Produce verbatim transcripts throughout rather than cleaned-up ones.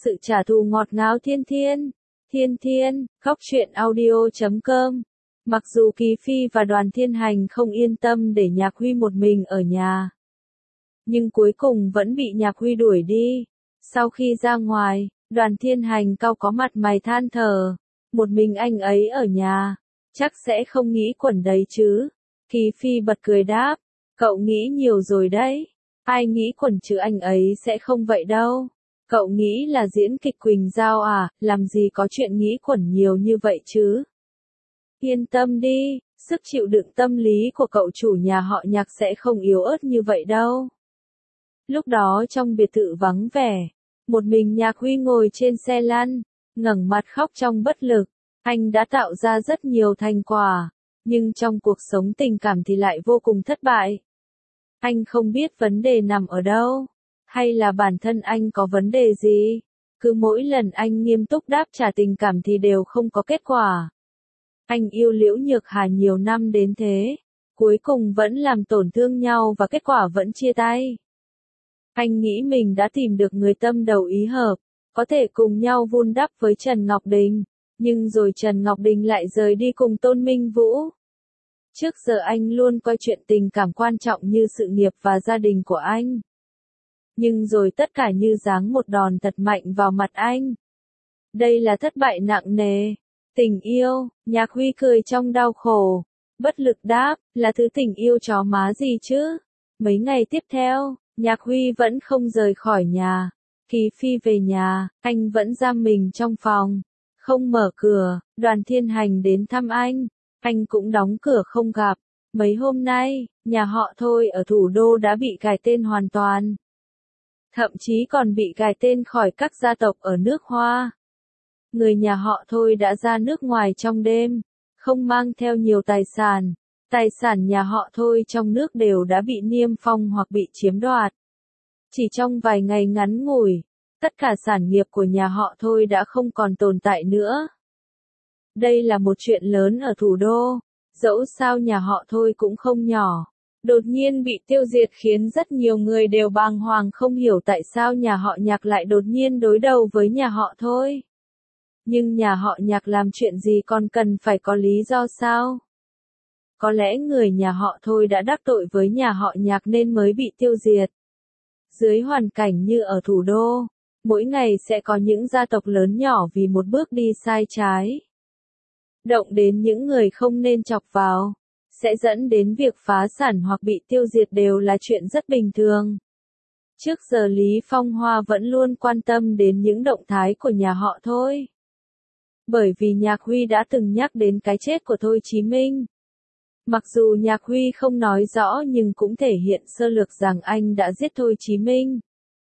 sự trả thù ngọt ngào thiên thiên. Thiên thiên, khóc chuyện audio chấm com. Mặc dù Kỳ Phi và Đoàn Thiên Hành không yên tâm để Nhạc Huy một mình ở nhà, nhưng cuối cùng vẫn bị Nhạc Huy đuổi đi. Sau khi ra ngoài, Đoàn Thiên Hành cau có mặt mày than thở, một mình anh ấy ở nhà, chắc sẽ không nghĩ quẩn đấy chứ. Kỳ Phi bật cười đáp, cậu nghĩ nhiều rồi đấy, ai nghĩ quẩn chứ anh ấy sẽ không vậy đâu. Cậu nghĩ là diễn kịch Quỳnh Giao à, làm gì có chuyện nghĩ quẩn nhiều như vậy chứ. Yên tâm đi, sức chịu đựng tâm lý của cậu chủ nhà họ Nhạc sẽ không yếu ớt như vậy đâu. Lúc đó trong biệt thự vắng vẻ, một mình Nhạc Huy ngồi trên xe lăn, ngẩng mặt khóc trong bất lực. Anh đã tạo ra rất nhiều thành quả, nhưng trong cuộc sống tình cảm thì lại vô cùng thất bại. Anh không biết vấn đề nằm ở đâu, hay là bản thân anh có vấn đề gì. Cứ mỗi lần anh nghiêm túc đáp trả tình cảm thì đều không có kết quả. Anh yêu Liễu Nhược Hà nhiều năm đến thế, cuối cùng vẫn làm tổn thương nhau và kết quả vẫn chia tay. Anh nghĩ mình đã tìm được người tâm đầu ý hợp, có thể cùng nhau vun đắp với Trần Ngọc Đình, nhưng rồi Trần Ngọc Đình lại rời đi cùng Tôn Minh Vũ. Trước giờ anh luôn coi chuyện tình cảm quan trọng như sự nghiệp và gia đình của anh. Nhưng rồi tất cả như giáng một đòn thật mạnh vào mặt anh. Đây là thất bại nặng nề. Tình yêu, Nhạc Huy cười trong đau khổ, bất lực đáp, là thứ tình yêu chó má gì chứ. Mấy ngày tiếp theo, Nhạc Huy vẫn không rời khỏi nhà. Kỳ Phi về nhà, anh vẫn giam mình trong phòng, không mở cửa. Đoàn Thiên Hành đến thăm anh, anh cũng đóng cửa không gặp. Mấy hôm nay, nhà họ Thôi ở thủ đô đã bị cài tên hoàn toàn. Thậm chí còn bị cài tên khỏi các gia tộc ở nước Hoa. Người nhà họ Thôi đã ra nước ngoài trong đêm, không mang theo nhiều tài sản. Tài sản nhà họ Thôi trong nước đều đã bị niêm phong hoặc bị chiếm đoạt. Chỉ trong vài ngày ngắn ngủi, tất cả sản nghiệp của nhà họ Thôi đã không còn tồn tại nữa. Đây là một chuyện lớn ở thủ đô, dẫu sao nhà họ Thôi cũng không nhỏ. Đột nhiên bị tiêu diệt khiến rất nhiều người đều bàng hoàng không hiểu tại sao nhà họ Nhạc lại đột nhiên đối đầu với nhà họ Thôi. Nhưng nhà họ Nhạc làm chuyện gì còn cần phải có lý do sao? Có lẽ người nhà họ Thôi đã đắc tội với nhà họ Nhạc nên mới bị tiêu diệt. Dưới hoàn cảnh như ở thủ đô, mỗi ngày sẽ có những gia tộc lớn nhỏ vì một bước đi sai trái, động đến những người không nên chọc vào, sẽ dẫn đến việc phá sản hoặc bị tiêu diệt đều là chuyện rất bình thường. Trước giờ Lý Phong Hoa vẫn luôn quan tâm đến những động thái của nhà họ Thôi. Bởi vì Nhạc Huy đã từng nhắc đến cái chết của Thôi Chí Minh. Mặc dù Nhạc Huy không nói rõ nhưng cũng thể hiện sơ lược rằng anh đã giết Thôi Chí Minh.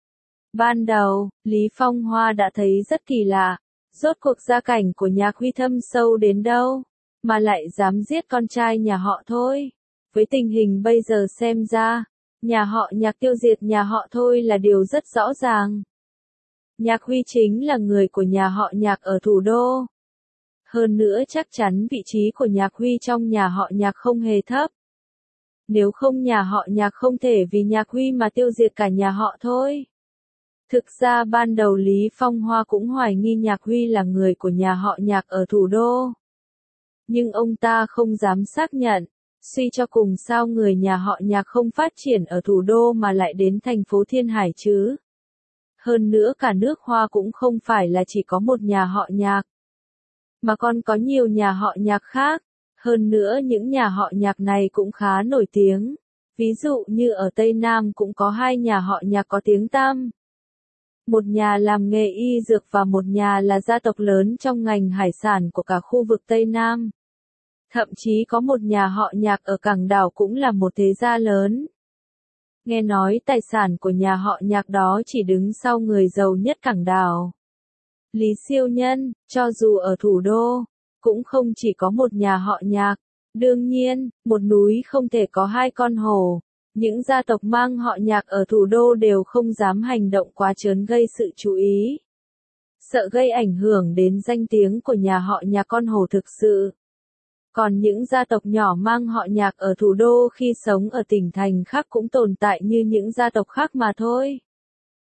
Ban đầu, Lý Phong Hoa đã thấy rất kỳ lạ, rốt cuộc gia cảnh của Nhạc Huy thâm sâu đến đâu, mà lại dám giết con trai nhà họ Thôi. Với tình hình bây giờ xem ra, nhà họ Nhạc tiêu diệt nhà họ Thôi là điều rất rõ ràng. Nhạc Huy chính là người của nhà họ Nhạc ở thủ đô. Hơn nữa chắc chắn vị trí của Nhạc Huy trong nhà họ Nhạc không hề thấp. Nếu không nhà họ Nhạc không thể vì Nhạc Huy mà tiêu diệt cả nhà họ Thôi. Thực ra ban đầu Lý Phong Hoa cũng hoài nghi Nhạc Huy là người của nhà họ Nhạc ở thủ đô. Nhưng ông ta không dám xác nhận, suy cho cùng sao người nhà họ Nhạc không phát triển ở thủ đô mà lại đến thành phố Thiên Hải chứ. Hơn nữa cả nước Hoa cũng không phải là chỉ có một nhà họ Nhạc, mà còn có nhiều nhà họ Nhạc khác. Hơn nữa những nhà họ Nhạc này cũng khá nổi tiếng. Ví dụ như ở Tây Nam cũng có hai nhà họ Nhạc có tiếng tăm. Một nhà làm nghề y dược và một nhà là gia tộc lớn trong ngành hải sản của cả khu vực Tây Nam. Thậm chí có một nhà họ Nhạc ở Cảng Đảo cũng là một thế gia lớn. Nghe nói tài sản của nhà họ Nhạc đó chỉ đứng sau người giàu nhất Cảng Đảo. Lý Siêu Nhân, cho dù ở thủ đô, cũng không chỉ có một nhà họ Nhạc. Đương nhiên, một núi không thể có hai con hổ. Những gia tộc mang họ Nhạc ở thủ đô đều không dám hành động quá trớn gây sự chú ý. Sợ gây ảnh hưởng đến danh tiếng của nhà họ Nhạc con hổ thực sự. Còn những gia tộc nhỏ mang họ Nhạc ở thủ đô khi sống ở tỉnh thành khác cũng tồn tại như những gia tộc khác mà thôi.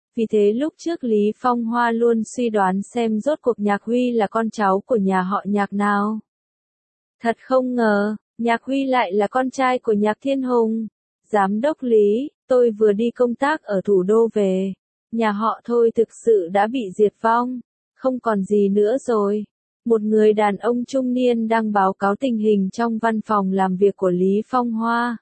Vì thế lúc trước Lý Phong Hoa luôn suy đoán xem rốt cuộc Nhạc Huy là con cháu của nhà họ Nhạc nào. Thật không ngờ, Nhạc Huy lại là con trai của Nhạc Thiên Hùng. Giám đốc Lý, tôi vừa đi công tác ở thủ đô về. Nhà họ Thôi thực sự đã bị diệt vong. Không còn gì nữa rồi. Một người đàn ông trung niên đang báo cáo tình hình trong văn phòng làm việc của Lý Phong Hoa.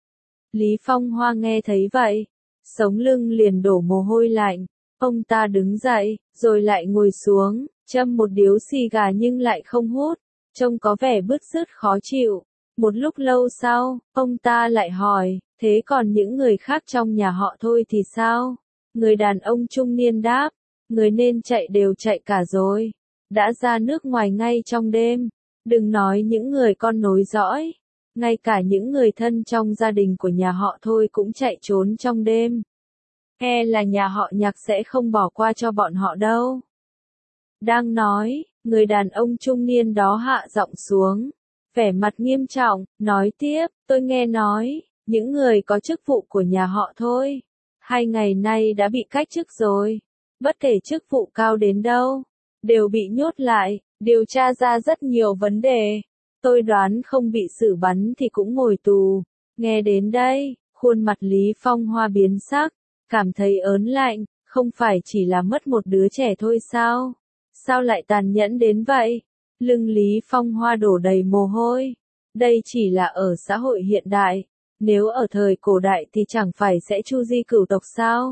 Lý Phong Hoa nghe thấy vậy, sống lưng liền đổ mồ hôi lạnh. Ông ta đứng dậy, rồi lại ngồi xuống, châm một điếu xì gà nhưng lại không hút, trông có vẻ bứt rứt khó chịu. Một lúc lâu sau, ông ta lại hỏi, thế còn những người khác trong nhà họ Thôi thì sao? Người đàn ông trung niên đáp, người nên chạy đều chạy cả rồi. Đã ra nước ngoài ngay trong đêm. Đừng nói những người con nối dõi. Ngay cả những người thân trong gia đình của nhà họ Thôi cũng chạy trốn trong đêm. E là nhà họ Nhạc sẽ không bỏ qua cho bọn họ đâu. Đang nói, người đàn ông trung niên đó hạ giọng xuống. Vẻ mặt nghiêm trọng, nói tiếp, tôi nghe nói, những người có chức vụ của nhà họ Thôi. Hai ngày nay đã bị cách chức rồi. Bất kể chức vụ cao đến đâu, đều bị nhốt lại, điều tra ra rất nhiều vấn đề. Tôi đoán không bị xử bắn thì cũng ngồi tù. Nghe đến đây, khuôn mặt Lý Phong Hoa biến sắc, cảm thấy ớn lạnh, không phải chỉ là mất một đứa trẻ thôi sao? Sao lại tàn nhẫn đến vậy? Lưng Lý Phong Hoa đổ đầy mồ hôi. Đây chỉ là ở xã hội hiện đại, nếu ở thời cổ đại thì chẳng phải sẽ chu di cửu tộc sao?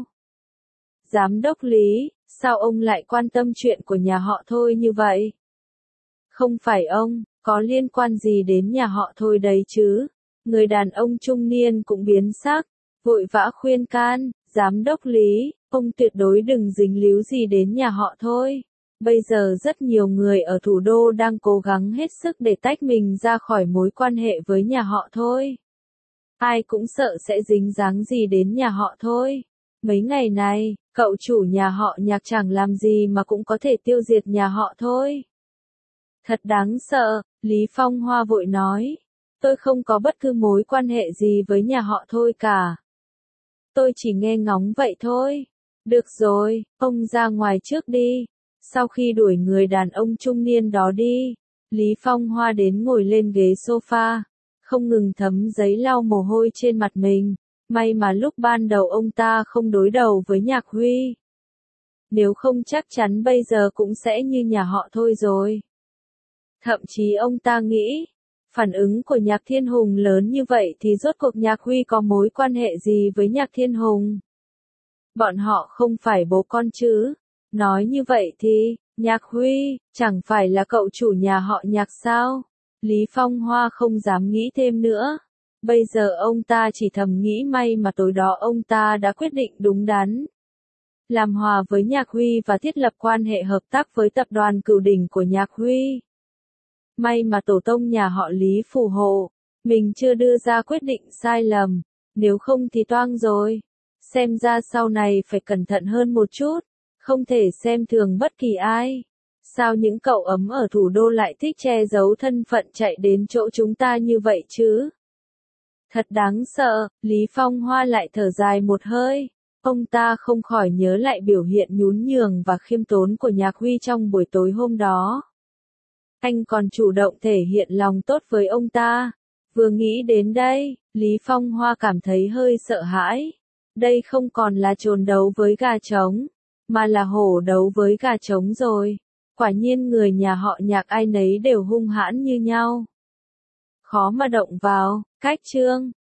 Giám đốc Lý, sao ông lại quan tâm chuyện của nhà họ Thôi như vậy? Không phải ông, có liên quan gì đến nhà họ Thôi đấy chứ? Người đàn ông trung niên cũng biến sắc, vội vã khuyên can, giám đốc Lý, ông tuyệt đối đừng dính líu gì đến nhà họ Thôi. Bây giờ rất nhiều người ở thủ đô đang cố gắng hết sức để tách mình ra khỏi mối quan hệ với nhà họ Thôi. Ai cũng sợ sẽ dính dáng gì đến nhà họ Thôi. Mấy ngày này, cậu chủ nhà họ Nhạc chẳng làm gì mà cũng có thể tiêu diệt nhà họ Thôi. Thật đáng sợ, Lý Phong Hoa vội nói. Tôi không có bất cứ mối quan hệ gì với nhà họ Thôi cả. Tôi chỉ nghe ngóng vậy thôi. Được rồi, ông ra ngoài trước đi. Sau khi đuổi người đàn ông trung niên đó đi, Lý Phong Hoa đến ngồi lên ghế sofa, không ngừng thấm giấy lau mồ hôi trên mặt mình. May mà lúc ban đầu ông ta không đối đầu với Nhạc Huy. Nếu không chắc chắn bây giờ cũng sẽ như nhà họ Thôi rồi. Thậm chí ông ta nghĩ, phản ứng của Nhạc Thiên Hùng lớn như vậy thì rốt cuộc Nhạc Huy có mối quan hệ gì với Nhạc Thiên Hùng? Bọn họ không phải bố con chứ? Nói như vậy thì, Nhạc Huy, chẳng phải là cậu chủ nhà họ Nhạc sao? Lý Phong Hoa không dám nghĩ thêm nữa. Bây giờ ông ta chỉ thầm nghĩ may mà tối đó ông ta đã quyết định đúng đắn. Làm hòa với Nhạc Huy và thiết lập quan hệ hợp tác với tập đoàn Cửu Đỉnh của Nhạc Huy. May mà tổ tông nhà họ Lý phù hộ, mình chưa đưa ra quyết định sai lầm, nếu không thì toang rồi. Xem ra sau này phải cẩn thận hơn một chút, không thể xem thường bất kỳ ai. Sao những cậu ấm ở thủ đô lại thích che giấu thân phận chạy đến chỗ chúng ta như vậy chứ? Thật đáng sợ, Lý Phong Hoa lại thở dài một hơi. Ông ta không khỏi nhớ lại biểu hiện nhún nhường và khiêm tốn của Nhạc Huy trong buổi tối hôm đó. Anh còn chủ động thể hiện lòng tốt với ông ta. Vừa nghĩ đến đây, Lý Phong Hoa cảm thấy hơi sợ hãi. Đây không còn là chồn đấu với gà trống, mà là hổ đấu với gà trống rồi. Quả nhiên người nhà họ Nhạc ai nấy đều hung hãn như nhau. Khó mà động vào, cách chương.